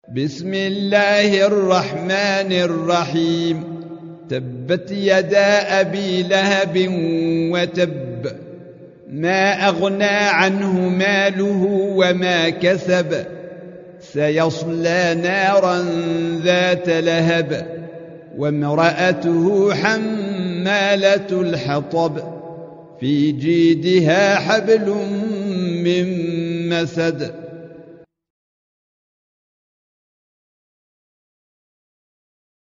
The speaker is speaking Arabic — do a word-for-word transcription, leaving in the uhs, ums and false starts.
بسم الله الرحمن الرحيم. تبت يدا أبي لهب وتب، ما أغنى عنه ماله وما كسب، سيصلى نارا ذات لهب، وامرأته حمالة الحطب، في جيدها حبل من مسد.